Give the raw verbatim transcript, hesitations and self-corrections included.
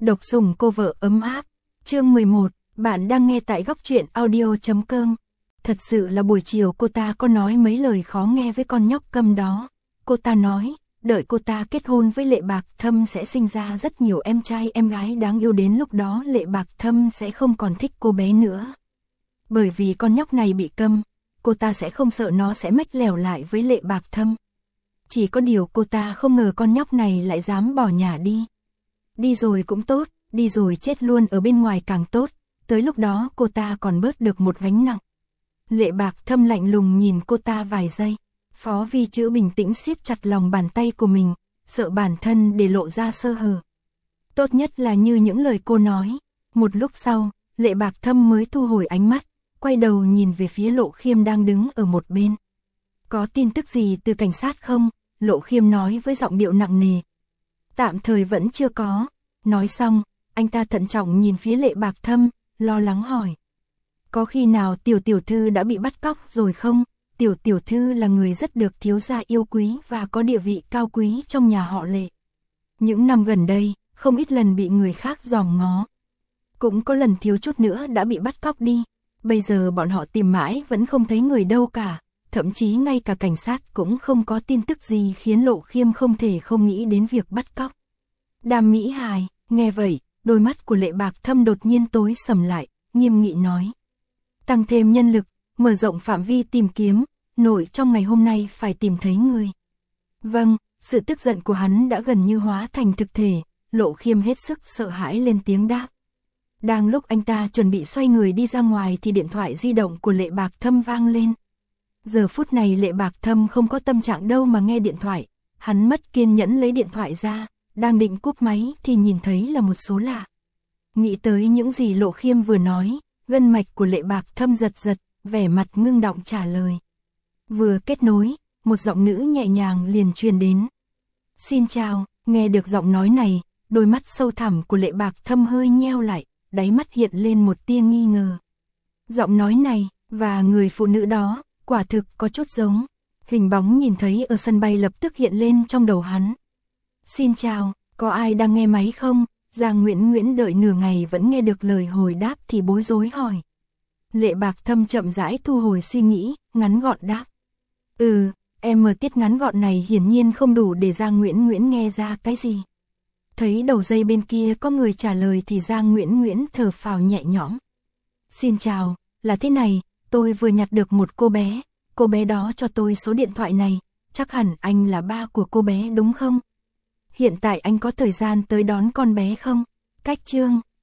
Độc sủng cô vợ ấm áp. Chương mười một, bạn đang nghe tại góc truyện audio chấm com. Thật sự là buổi chiều cô ta có nói mấy lời khó nghe với con nhóc câm đó. Cô ta nói, đợi cô ta kết hôn với Lệ Bạc Thâm sẽ sinh ra rất nhiều em trai em gái đáng yêu, đến lúc đó Lệ Bạc Thâm sẽ không còn thích cô bé nữa. Bởi vì con nhóc này bị câm, cô ta sẽ không sợ nó sẽ mách lèo lại với Lệ Bạc Thâm. Chỉ có điều cô ta không ngờ con nhóc này lại dám bỏ nhà đi. Đi rồi cũng tốt, đi rồi chết luôn ở bên ngoài càng tốt, tới lúc đó cô ta còn bớt được một gánh nặng. Lệ Bạc Thâm lạnh lùng nhìn cô ta vài giây, Phó Vi Chữ bình tĩnh siết chặt lòng bàn tay của mình, sợ bản thân để lộ ra sơ hở. Tốt nhất là như những lời cô nói. Một lúc sau, Lệ Bạc Thâm mới thu hồi ánh mắt, quay đầu nhìn về phía Lộ Khiêm đang đứng ở một bên. Có tin tức gì từ cảnh sát không? Lộ Khiêm nói với giọng điệu nặng nề. Tạm thời vẫn chưa có. Nói xong, anh ta thận trọng nhìn phía Lệ Bạc Thâm, lo lắng hỏi. Có khi nào tiểu tiểu thư đã bị bắt cóc rồi không? Tiểu tiểu thư là người rất được thiếu gia yêu quý và có địa vị cao quý trong nhà họ Lệ. Những năm gần đây, không ít lần bị người khác dòm ngó. Cũng có lần thiếu chút nữa đã bị bắt cóc đi. Bây giờ bọn họ tìm mãi vẫn không thấy người đâu cả. Thậm chí ngay cả cảnh sát cũng không có tin tức gì, khiến Lộ Khiêm không thể không nghĩ đến việc bắt cóc. Đàm Mỹ Hài, nghe vậy, đôi mắt của Lệ Bạc Thâm đột nhiên tối sầm lại, nghiêm nghị nói. Tăng thêm nhân lực, mở rộng phạm vi tìm kiếm, nội trong ngày hôm nay phải tìm thấy người. Vâng, sự tức giận của hắn đã gần như hóa thành thực thể, Lộ Khiêm hết sức sợ hãi lên tiếng đáp. Đang lúc anh ta chuẩn bị xoay người đi ra ngoài thì điện thoại di động của Lệ Bạc Thâm vang lên. Giờ phút này Lệ Bạc Thâm không có tâm trạng đâu mà nghe điện thoại, hắn mất kiên nhẫn lấy điện thoại ra, đang định cúp máy thì nhìn thấy là một số lạ. Nghĩ tới những gì Lộ Khiêm vừa nói, gân mạch của Lệ Bạc Thâm giật giật, vẻ mặt ngưng động trả lời. Vừa kết nối, một giọng nữ nhẹ nhàng liền truyền đến. Xin chào, nghe được giọng nói này, đôi mắt sâu thẳm của Lệ Bạc Thâm hơi nheo lại, đáy mắt hiện lên một tia nghi ngờ. Giọng nói này, và người phụ nữ đó, quả thực có chút giống. Hình bóng nhìn thấy ở sân bay lập tức hiện lên trong đầu hắn. Xin chào, có ai đang nghe máy không? Giang Nguyễn Nguyễn đợi nửa ngày vẫn nghe được lời hồi đáp thì bối rối hỏi. Lệ Bạc Thâm chậm rãi thu hồi suy nghĩ, ngắn gọn đáp. Ừ, em mờ tiết ngắn gọn này hiển nhiên không đủ để Giang Nguyễn Nguyễn nghe ra cái gì. Thấy đầu dây bên kia có người trả lời thì Giang Nguyễn Nguyễn thở phào nhẹ nhõm. Xin chào, là thế này, tôi vừa nhặt được một cô bé, cô bé đó cho tôi số điện thoại này, chắc hẳn anh là ba của cô bé đúng không? Hiện tại anh có thời gian tới đón con bé không? Cách Trương,